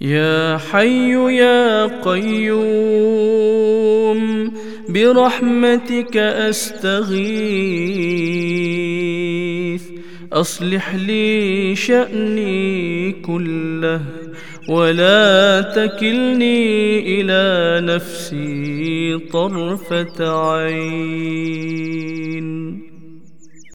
يا حي يا قيوم برحمتك أستغيث، أصلح لي شأني كله ولا تكلني إلى نفسي طرفة عين.